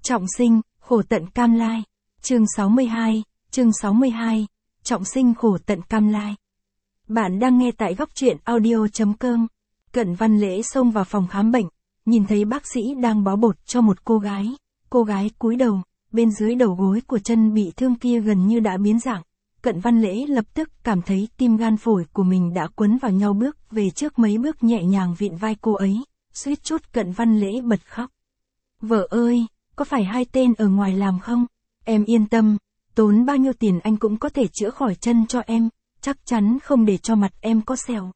Trọng sinh, khổ tận cam lai. Chương 62, trọng sinh khổ tận cam lai. Bạn đang nghe tại góc truyện audio.com. Cận Văn Lễ xông vào phòng khám bệnh, nhìn thấy bác sĩ đang bó bột cho một cô gái. Cô gái cúi đầu, bên dưới đầu gối của chân bị thương kia gần như đã biến dạng. Cận Văn Lễ lập tức cảm thấy tim gan phổi của mình đã quấn vào nhau, bước về trước mấy bước nhẹ nhàng vịn vai cô ấy, suýt chút Cận Văn Lễ bật khóc. Vợ ơi, có phải hai tên ở ngoài làm không? Em yên tâm, tốn bao nhiêu tiền anh cũng có thể chữa khỏi chân cho em, chắc chắn không để cho mặt em có sẹo.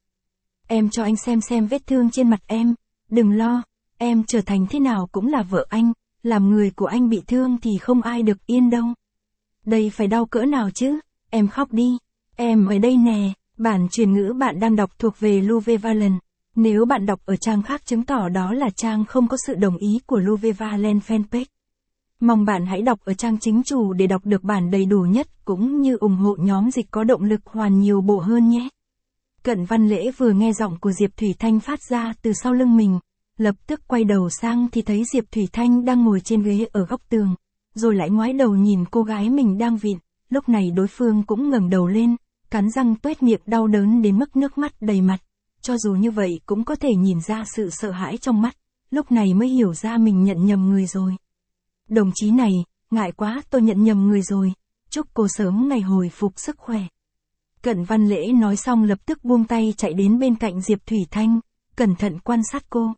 Em cho anh xem vết thương trên mặt em, đừng lo, em trở thành thế nào cũng là vợ anh, làm người của anh bị thương thì không ai được yên đâu. Đây phải đau cỡ nào chứ, em khóc đi, em ở đây nè. Bản truyền ngữ bạn đang đọc thuộc về Luvevalent. Nếu bạn đọc ở trang khác chứng tỏ đó là trang không có sự đồng ý của Luvevalent fanpage. Mong bạn hãy đọc ở trang chính chủ để đọc được bản đầy đủ nhất cũng như ủng hộ nhóm dịch có động lực hoàn nhiều bộ hơn nhé. Cận Văn Lễ vừa nghe giọng của Diệp Thủy Thanh phát ra từ sau lưng mình, lập tức quay đầu sang thì thấy Diệp Thủy Thanh đang ngồi trên ghế ở góc tường, rồi lại ngoái đầu nhìn cô gái mình đang vịn. Lúc này đối phương cũng ngẩng đầu lên, cắn răng toét miệng đau đớn đến mức nước mắt đầy mặt. Cho dù như vậy cũng có thể nhìn ra sự sợ hãi trong mắt, lúc này mới hiểu ra mình nhận nhầm người rồi. Đồng chí này, ngại quá tôi nhận nhầm người rồi, chúc cô sớm ngày hồi phục sức khỏe. Cận Văn Lễ nói xong lập tức buông tay chạy đến bên cạnh Diệp Thủy Thanh, cẩn thận quan sát cô.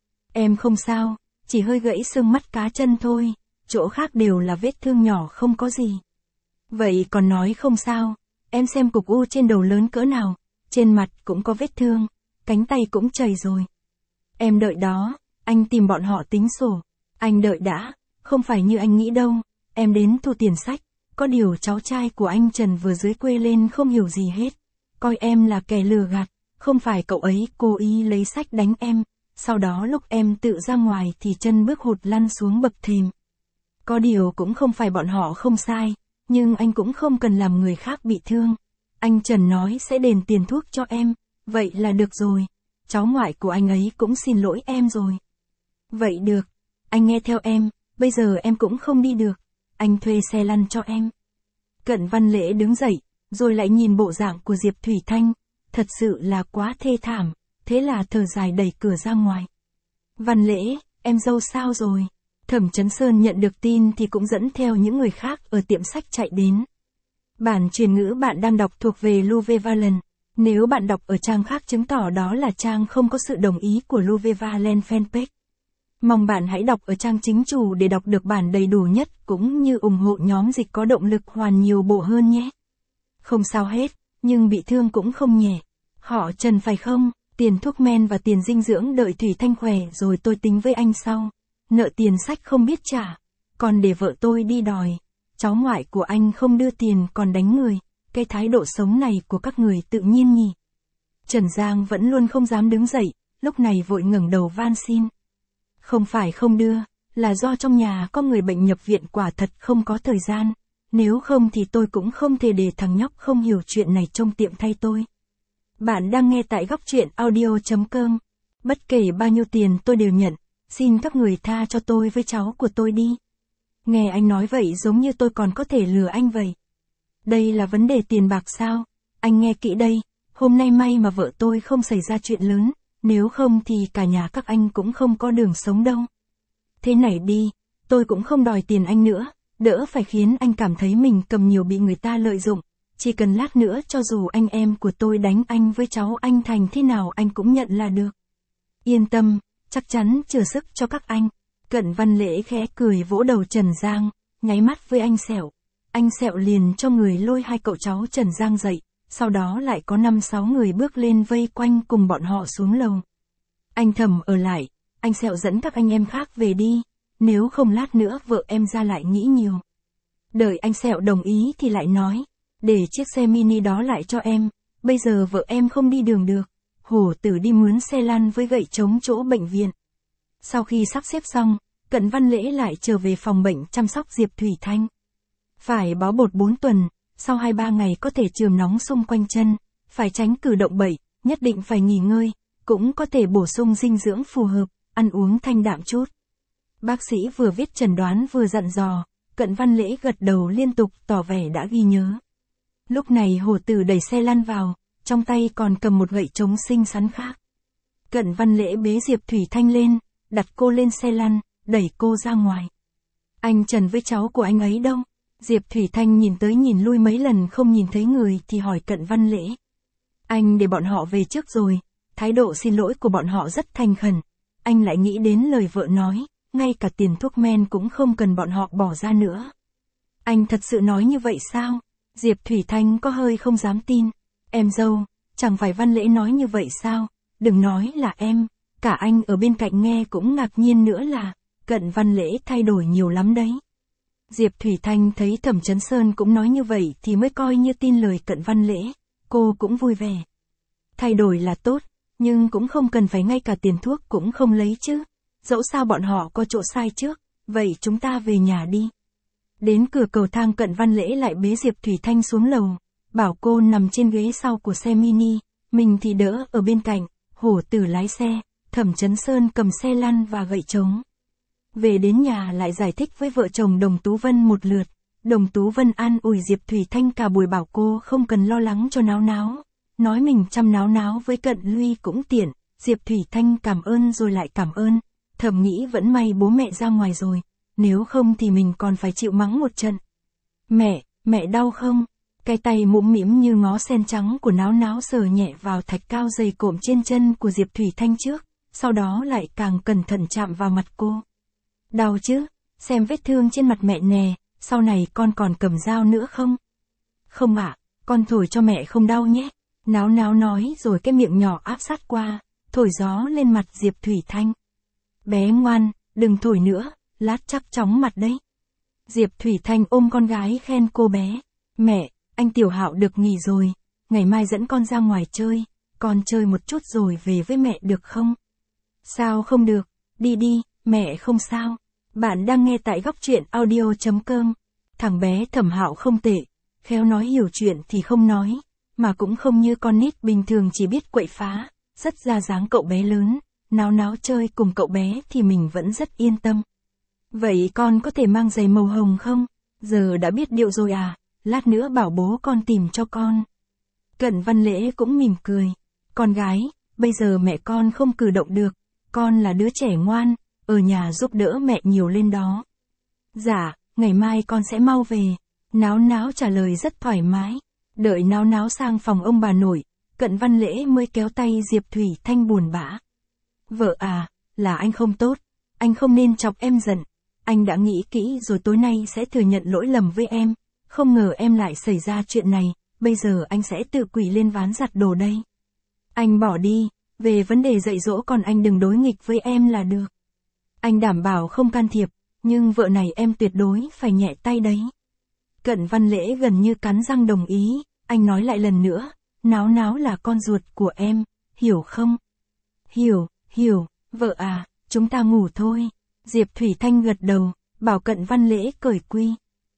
Em không sao, chỉ hơi gãy xương mắt cá chân thôi, chỗ khác đều là vết thương nhỏ không có gì. Vậy còn nói không sao, em xem cục u trên đầu lớn cỡ nào, trên mặt cũng có vết thương, cánh tay cũng chảy rồi. Em đợi đó, anh tìm bọn họ tính sổ, anh đợi đã, không phải như anh nghĩ đâu, em đến thu tiền sách, có điều cháu trai của anh Trần vừa dưới quê lên không hiểu gì hết, coi em là kẻ lừa gạt, không phải cậu ấy cố ý lấy sách đánh em, sau đó lúc em tự ra ngoài thì chân bước hụt lăn xuống bậc thềm. Có điều cũng không phải bọn họ không sai, nhưng anh cũng không cần làm người khác bị thương. Anh Trần nói sẽ đền tiền thuốc cho em, vậy là được rồi, cháu ngoại của anh ấy cũng xin lỗi em rồi. Vậy được, anh nghe theo em, bây giờ em cũng không đi được, anh thuê xe lăn cho em. Cận Văn Lễ đứng dậy, rồi lại nhìn bộ dạng của Diệp Thủy Thanh, thật sự là quá thê thảm, thế là thở dài đẩy cửa ra ngoài. Văn Lễ, em dâu sao rồi? Thẩm Chấn Sơn nhận được tin thì cũng dẫn theo những người khác ở tiệm sách chạy đến. Bản truyền ngữ bạn đang đọc thuộc về Luvevalent. Nếu bạn đọc ở trang khác chứng tỏ đó là trang không có sự đồng ý của Luvevalent fanpage. Mong bạn hãy đọc ở trang chính chủ để đọc được bản đầy đủ nhất cũng như ủng hộ nhóm dịch có động lực hoàn nhiều bộ hơn nhé. Không sao hết, nhưng bị thương cũng không nhẹ. Họ Trần phải không? Tiền thuốc men và tiền dinh dưỡng đợi Thủy Thanh khỏe rồi tôi tính với anh sau. Nợ tiền sách không biết trả, còn để vợ tôi đi đòi. Cháu ngoại của anh không đưa tiền còn đánh người, cái thái độ sống này của các người tự nhiên nhỉ. Trần Giang vẫn luôn không dám đứng dậy, lúc này vội ngẩng đầu van xin. Không phải không đưa, là do trong nhà có người bệnh nhập viện, quả thật không có thời gian, nếu không thì tôi cũng không thể để thằng nhóc không hiểu chuyện này trông tiệm thay tôi. Bạn đang nghe tại góc truyện audio.com. Bất kể bao nhiêu tiền tôi đều nhận, xin các người tha cho tôi với cháu của tôi đi. Nghe anh nói vậy giống như tôi còn có thể lừa anh vậy. Đây là vấn đề tiền bạc sao? Anh nghe kỹ đây, hôm nay may mà vợ tôi không xảy ra chuyện lớn, nếu không thì cả nhà các anh cũng không có đường sống đâu. Thế này đi, tôi cũng không đòi tiền anh nữa, đỡ phải khiến anh cảm thấy mình cầm nhiều bị người ta lợi dụng. Chỉ cần lát nữa cho dù anh em của tôi đánh anh với cháu anh thành thế nào anh cũng nhận là được. Yên tâm, chắc chắn chừa sức cho các anh. Cận Văn Lễ khẽ cười vỗ đầu Trần Giang, nháy mắt với anh Sẹo. Anh Sẹo liền cho người lôi hai cậu cháu Trần Giang dậy, sau đó lại có 5-6 người bước lên vây quanh cùng bọn họ xuống lầu. Anh Thẩm ở lại, anh Sẹo dẫn các anh em khác về đi, nếu không lát nữa vợ em ra lại nghĩ nhiều. Đợi anh Sẹo đồng ý thì lại nói, để chiếc xe mini đó lại cho em, bây giờ vợ em không đi đường được. Hổ Tử đi mướn xe lăn với gậy chống chỗ bệnh viện. Sau khi sắp xếp xong, Cận Văn Lễ lại trở về phòng bệnh chăm sóc Diệp Thủy Thanh. Phải bó bột 4 tuần, sau 2-3 ngày có thể chườm nóng xung quanh chân, phải tránh cử động bậy, nhất định phải nghỉ ngơi, cũng có thể bổ sung dinh dưỡng phù hợp, ăn uống thanh đạm chút. Bác sĩ vừa viết chẩn đoán vừa dặn dò, Cận Văn Lễ gật đầu liên tục tỏ vẻ đã ghi nhớ. Lúc này hổ tử đẩy xe lăn vào, trong tay còn cầm một gậy trống xinh xắn khác. Cận Văn Lễ bế Diệp Thủy Thanh lên, đặt cô lên xe lăn, đẩy cô ra ngoài. Anh Trần với cháu của anh ấy đâu? Diệp Thủy Thanh nhìn tới nhìn lui mấy lần không nhìn thấy người thì hỏi Cận Văn Lễ. Anh để bọn họ về trước rồi, thái độ xin lỗi của bọn họ rất thành khẩn. Anh lại nghĩ đến lời vợ nói, ngay cả tiền thuốc men cũng không cần bọn họ bỏ ra nữa. Anh thật sự nói như vậy sao? Diệp Thủy Thanh có hơi không dám tin. Em dâu, chẳng phải Văn Lễ nói như vậy sao? Đừng nói là em, cả anh ở bên cạnh nghe cũng ngạc nhiên nữa là, Cận Văn Lễ thay đổi nhiều lắm đấy. Diệp Thủy Thanh thấy Thẩm Chấn Sơn cũng nói như vậy thì mới coi như tin lời Cận Văn Lễ, cô cũng vui vẻ. Thay đổi là tốt, nhưng cũng không cần phải ngay cả tiền thuốc cũng không lấy chứ. Dẫu sao bọn họ có chỗ sai trước, vậy chúng ta về nhà đi. Đến cửa cầu thang Cận Văn Lễ lại bế Diệp Thủy Thanh xuống lầu, bảo cô nằm trên ghế sau của xe mini, mình thì đỡ ở bên cạnh, hổ tử lái xe, Thẩm Chấn Sơn cầm xe lăn và gậy trống. Về đến nhà lại giải thích với vợ chồng Đồng Tú Vân một lượt, Đồng Tú Vân an ủi Diệp Thủy Thanh cả buổi bảo cô không cần lo lắng cho Náo Náo, nói mình chăm Náo Náo với Cận Luy cũng tiện. Diệp Thủy Thanh cảm ơn rồi lại cảm ơn, thầm nghĩ vẫn may bố mẹ ra ngoài rồi, nếu không thì mình còn phải chịu mắng một trận. Mẹ đau không? Cái tay mũm mĩm như ngó sen trắng của Náo Náo sờ nhẹ vào thạch cao dày cộm trên chân của Diệp Thủy Thanh trước, sau đó lại càng cẩn thận chạm vào mặt cô. Đau chứ, xem vết thương trên mặt mẹ nè, sau này con còn cầm dao nữa không? Không ạ, con thổi cho mẹ không đau nhé. Náo Náo nói rồi cái miệng nhỏ áp sát qua, thổi gió lên mặt Diệp Thủy Thanh. Bé ngoan, đừng thổi nữa, lát chắc chóng mặt đấy. Diệp Thủy Thanh ôm con gái khen cô bé. Mẹ, anh Tiểu Hạo được nghỉ rồi, ngày mai dẫn con ra ngoài chơi, con chơi một chút rồi về với mẹ được không? Sao không được, đi đi, mẹ không sao. Bạn đang nghe tại góc truyện audio.com. Thằng bé Thẩm Hạo không tệ, khéo nói hiểu chuyện thì không nói, mà cũng không như con nít bình thường chỉ biết quậy phá, rất ra dáng cậu bé lớn, Náo Náo chơi cùng cậu bé thì mình vẫn rất yên tâm. Vậy con có thể mang giày màu hồng không? Giờ đã biết điệu rồi à, lát nữa bảo bố con tìm cho con. Cận Văn Lễ cũng mỉm cười. Con gái, bây giờ mẹ con không cử động được, con là đứa trẻ ngoan, ở nhà giúp đỡ mẹ nhiều lên đó. Dạ, ngày mai con sẽ mau về. Náo Náo trả lời rất thoải mái. Đợi Náo Náo sang phòng ông bà nội, Cận Văn Lễ mới kéo tay Diệp Thủy Thanh buồn bã. Vợ à, là anh không tốt, anh không nên chọc em giận. Anh đã nghĩ kỹ rồi tối nay sẽ thừa nhận lỗi lầm với em, không ngờ em lại xảy ra chuyện này, bây giờ anh sẽ tự quỳ lên ván giặt đồ đây. Anh bỏ đi, về vấn đề dạy dỗ còn anh đừng đối nghịch với em là được. Anh đảm bảo không can thiệp, nhưng vợ này em tuyệt đối phải nhẹ tay đấy. Cận Văn Lễ gần như cắn răng đồng ý, anh nói lại lần nữa, Náo Náo là con ruột của em, hiểu không? Hiểu, vợ à, chúng ta ngủ thôi. Diệp Thủy Thanh gật đầu, bảo Cận Văn Lễ cởi quy.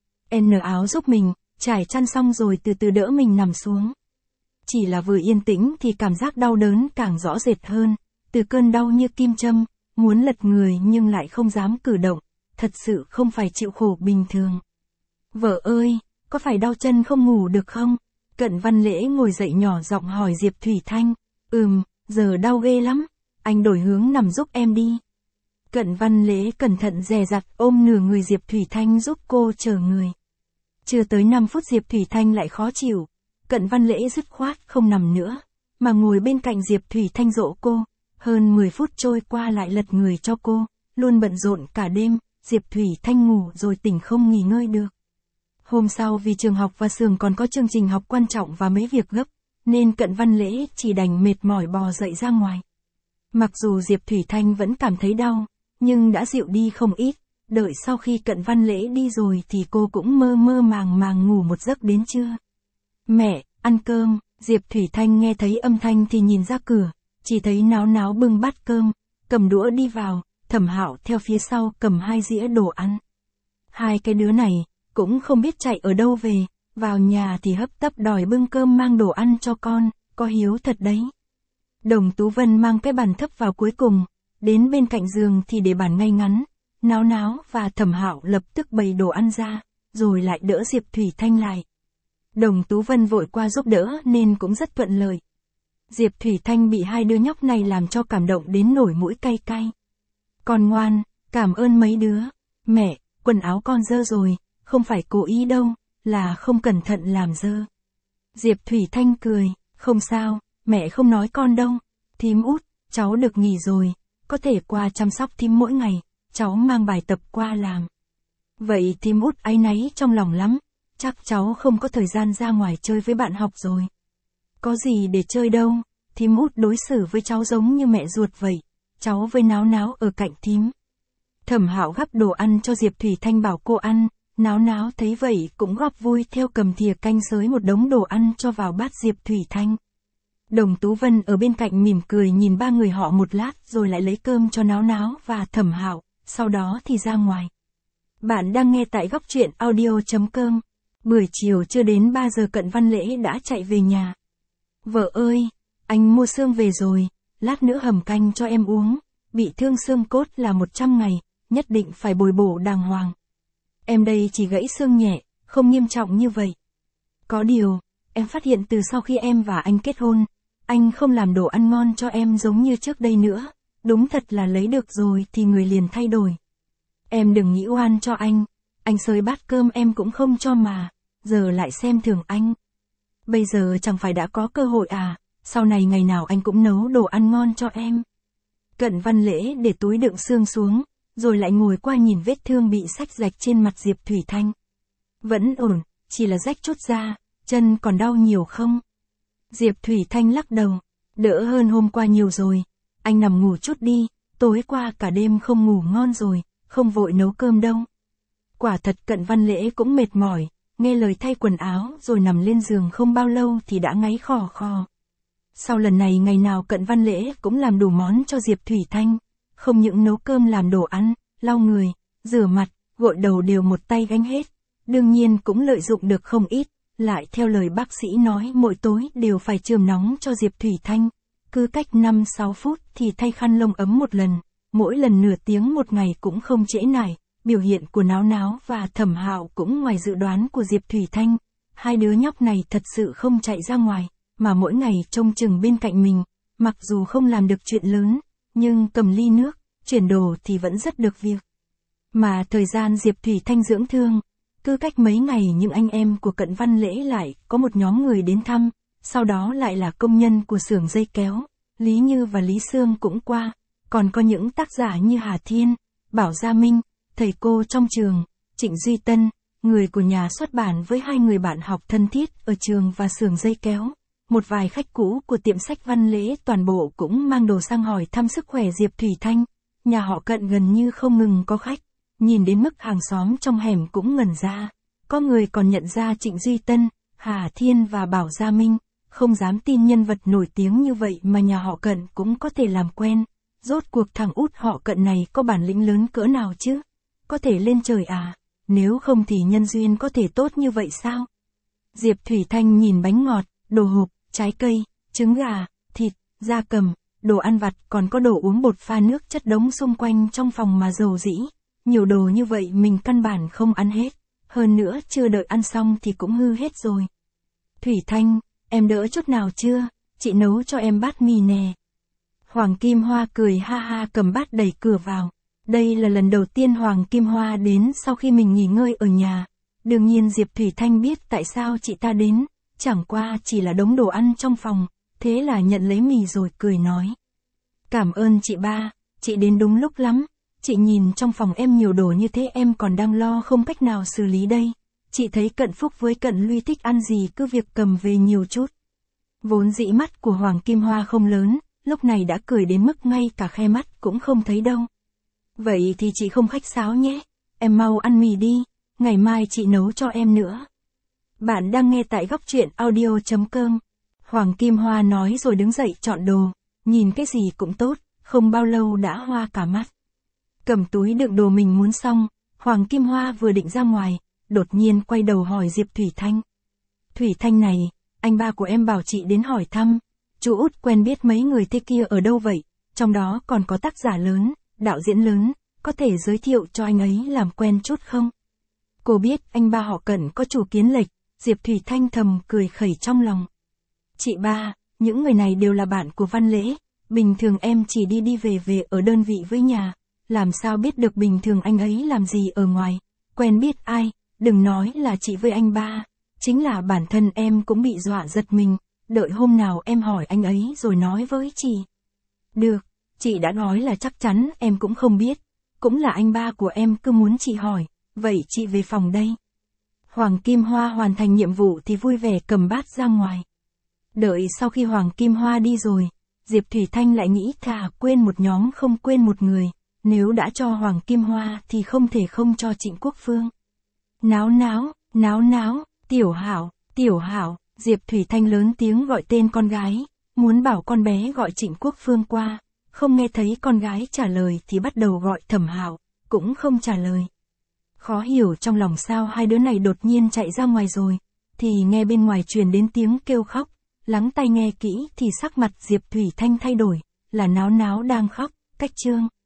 Áo giúp mình, trải chăn xong rồi từ từ đỡ mình nằm xuống. Chỉ là vừa yên tĩnh thì cảm giác đau đớn càng rõ rệt hơn, từ cơn đau như kim châm, muốn lật người nhưng lại không dám cử động, thật sự không phải chịu khổ bình thường. Vợ ơi, có phải đau chân không ngủ được không? Cận Văn Lễ ngồi dậy nhỏ giọng hỏi Diệp Thủy Thanh. Giờ đau ghê lắm, anh đổi hướng nằm giúp em đi. Cận Văn Lễ cẩn thận dè dặt ôm nửa người Diệp Thủy Thanh giúp cô chờ người. Chưa tới 5 phút Diệp Thủy Thanh lại khó chịu, Cận Văn Lễ dứt khoát không nằm nữa, mà ngồi bên cạnh Diệp Thủy Thanh dỗ cô. Hơn 10 phút trôi qua lại lật người cho cô, luôn bận rộn cả đêm, Diệp Thủy Thanh ngủ rồi tỉnh không nghỉ ngơi được. Hôm sau vì trường học và xưởng còn có chương trình học quan trọng và mấy việc gấp, nên Cận Văn Lễ chỉ đành mệt mỏi bò dậy ra ngoài. Mặc dù Diệp Thủy Thanh vẫn cảm thấy đau, nhưng đã dịu đi không ít, đợi sau khi Cận Văn Lễ đi rồi thì cô cũng mơ mơ màng màng ngủ một giấc đến trưa. Mẹ, ăn cơm, Diệp Thủy Thanh nghe thấy âm thanh thì nhìn ra cửa, chỉ thấy Náo Náo bưng bát cơm, cầm đũa đi vào, Thẩm Hạo theo phía sau cầm 2 dĩa đồ ăn. Hai cái đứa này, cũng không biết chạy ở đâu về, vào nhà thì hấp tấp đòi bưng cơm mang đồ ăn cho con, có hiếu thật đấy. Đồng Tú Vân mang cái bàn thấp vào cuối cùng, đến bên cạnh giường thì để bàn ngay ngắn, Náo Náo và Thẩm Hạo lập tức bày đồ ăn ra, rồi lại đỡ Diệp Thủy Thanh lại. Đồng Tú Vân vội qua giúp đỡ nên cũng rất thuận lợi. Diệp Thủy Thanh bị hai đứa nhóc này làm cho cảm động đến nổi mũi cay cay. Con ngoan, cảm ơn mấy đứa. Mẹ, quần áo con dơ rồi, không phải cố ý đâu, là không cẩn thận làm dơ. Diệp Thủy Thanh cười, không sao, mẹ không nói con đâu. Thím út, cháu được nghỉ rồi, có thể qua chăm sóc thím mỗi ngày, cháu mang bài tập qua làm. Vậy thím út áy náy trong lòng lắm, chắc cháu không có thời gian ra ngoài chơi với bạn học rồi. Có gì để chơi đâu, thím út đối xử với cháu giống như mẹ ruột vậy, cháu với Náo Náo ở cạnh thím. Thẩm Hạo gắp đồ ăn cho Diệp Thủy Thanh bảo cô ăn, Náo Náo thấy vậy cũng góp vui theo cầm thìa canh xới một đống đồ ăn cho vào bát Diệp Thủy Thanh. Đồng Tú Vân ở bên cạnh mỉm cười nhìn ba người họ một lát rồi lại lấy cơm cho Náo Náo và Thẩm Hạo, sau đó thì ra ngoài. Bạn đang nghe tại góc truyện audio.com. Buổi chiều chưa đến 3 giờ Cận Văn Lễ đã chạy về nhà. Vợ ơi, anh mua xương về rồi, lát nữa hầm canh cho em uống, bị thương xương cốt là 100 ngày, nhất định phải bồi bổ đàng hoàng. Em đây chỉ gãy xương nhẹ, không nghiêm trọng như vậy. Có điều, em phát hiện từ sau khi em và anh kết hôn, anh không làm đồ ăn ngon cho em giống như trước đây nữa, đúng thật là lấy được rồi thì người liền thay đổi. Em đừng nghĩ oan cho anh xới bát cơm em cũng không cho mà, giờ lại xem thường anh. Bây giờ chẳng phải đã có cơ hội à, sau này ngày nào anh cũng nấu đồ ăn ngon cho em. Cận Văn Lễ để túi đựng xương xuống, rồi lại ngồi qua nhìn vết thương bị xách rạch trên mặt Diệp Thủy Thanh. Vẫn ổn, chỉ là rách chút da, chân còn đau nhiều không? Diệp Thủy Thanh lắc đầu, đỡ hơn hôm qua nhiều rồi, anh nằm ngủ chút đi, tối qua cả đêm không ngủ ngon rồi, không vội nấu cơm đâu. Quả thật Cận Văn Lễ cũng mệt mỏi, nghe lời thay quần áo rồi nằm lên giường không bao lâu thì đã ngáy khò khò. Sau lần này ngày nào Cận Văn Lễ cũng làm đủ món cho Diệp Thủy Thanh, không những nấu cơm làm đồ ăn, lau người, rửa mặt, gội đầu đều một tay gánh hết, đương nhiên cũng lợi dụng được không ít, lại theo lời bác sĩ nói mỗi tối đều phải chườm nóng cho Diệp Thủy Thanh, cứ cách 5-6 phút thì thay khăn lông ấm một lần, mỗi lần nửa tiếng một ngày cũng không trễ nải. Biểu hiện của Náo Náo và Thẩm Hạo cũng ngoài dự đoán của Diệp Thủy Thanh, hai đứa nhóc này thật sự không chạy ra ngoài, mà mỗi ngày trông chừng bên cạnh mình, mặc dù không làm được chuyện lớn, nhưng cầm ly nước, chuyển đồ thì vẫn rất được việc. Mà thời gian Diệp Thủy Thanh dưỡng thương, cứ cách mấy ngày những anh em của Cận Văn Lễ lại có một nhóm người đến thăm, sau đó lại là công nhân của xưởng dây kéo, Lý Như và Lý Sương cũng qua, còn có những tác giả như Hà Thiên, Bảo Gia Minh, thầy cô trong trường, Trịnh Duy Tân, người của nhà xuất bản với hai người bạn học thân thiết ở trường và xưởng dây kéo. Một vài khách cũ của tiệm sách Văn Lễ toàn bộ cũng mang đồ sang hỏi thăm sức khỏe Diệp Thủy Thanh. Nhà họ Cận gần như không ngừng có khách, nhìn đến mức hàng xóm trong hẻm cũng ngẩn ra. Có người còn nhận ra Trịnh Duy Tân, Hà Thiên và Bảo Gia Minh, không dám tin nhân vật nổi tiếng như vậy mà nhà họ Cận cũng có thể làm quen. Rốt cuộc thằng út họ Cận này có bản lĩnh lớn cỡ nào chứ? Có thể lên trời à? Nếu không thì nhân duyên có thể tốt như vậy sao? Diệp Thủy Thanh nhìn bánh ngọt, đồ hộp, trái cây, trứng gà, thịt, gia cầm, đồ ăn vặt còn có đồ uống bột pha nước chất đống xung quanh trong phòng mà dầu dĩ. Nhiều đồ như vậy mình căn bản không ăn hết. Hơn nữa chưa đợi ăn xong thì cũng hư hết rồi. Thủy Thanh, em đỡ chút nào chưa? Chị nấu cho em bát mì nè. Hoàng Kim Hoa cười ha ha cầm bát đẩy cửa vào. Đây là lần đầu tiên Hoàng Kim Hoa đến sau khi mình nghỉ ngơi ở nhà. Đương nhiên Diệp Thủy Thanh biết tại sao chị ta đến, chẳng qua chỉ là đống đồ ăn trong phòng, thế là nhận lấy mì rồi cười nói. Cảm ơn chị ba, chị đến đúng lúc lắm, chị nhìn trong phòng em nhiều đồ như thế em còn đang lo không cách nào xử lý đây. Chị thấy Cận Phúc với Cận Luy thích ăn gì cứ việc cầm về nhiều chút. Vốn dĩ mắt của Hoàng Kim Hoa không lớn, lúc này đã cười đến mức ngay cả khe mắt cũng không thấy đâu. Vậy thì chị không khách sáo nhé, em mau ăn mì đi, ngày mai chị nấu cho em nữa. Bạn đang nghe tại góc truyện audio.com. Hoàng Kim Hoa nói rồi đứng dậy chọn đồ, nhìn cái gì cũng tốt, không bao lâu đã hoa cả mắt. Cầm túi đựng đồ mình muốn xong, Hoàng Kim Hoa vừa định ra ngoài, đột nhiên quay đầu hỏi Diệp Thủy Thanh. Thủy Thanh này, anh ba của em bảo chị đến hỏi thăm, chú út quen biết mấy người thế kia ở đâu vậy, trong đó còn có tác giả lớn, đạo diễn lớn, có có thể giới thiệu cho anh ấy làm quen chút không? Cô biết anh ba họ Cận có chủ kiến lệch, Diệp Thủy Thanh thầm cười khẩy trong lòng. Chị ba, những người này đều là bạn của Văn Lễ, bình thường em chỉ đi về ở đơn vị với nhà, làm sao biết được bình thường anh ấy làm gì ở ngoài, quen biết ai, đừng nói là chị với anh ba, chính là bản thân em cũng bị dọa giật mình, đợi hôm nào em hỏi anh ấy rồi nói với chị. Được, chị đã nói là chắc chắn em cũng không biết, cũng là anh ba của em cứ muốn chị hỏi, vậy chị về phòng đây. Hoàng Kim Hoa hoàn thành nhiệm vụ thì vui vẻ cầm bát ra ngoài. Đợi sau khi Hoàng Kim Hoa đi rồi, Diệp Thủy Thanh lại nghĩ thà quên một nhóm không quên một người, nếu đã cho Hoàng Kim Hoa thì không thể không cho Trịnh Quốc Phương. Náo náo, Tiểu Hảo, Diệp Thủy Thanh lớn tiếng gọi tên con gái, muốn bảo con bé gọi Trịnh Quốc Phương qua, không nghe thấy con gái trả lời thì bắt đầu gọi Thẩm Hạo, cũng không trả lời. Khó hiểu trong lòng sao hai đứa này đột nhiên chạy ra ngoài rồi, thì nghe bên ngoài truyền đến tiếng kêu khóc, lắng tai nghe kỹ thì sắc mặt Diệp Thủy Thanh thay đổi, là Náo đang khóc, cách chương.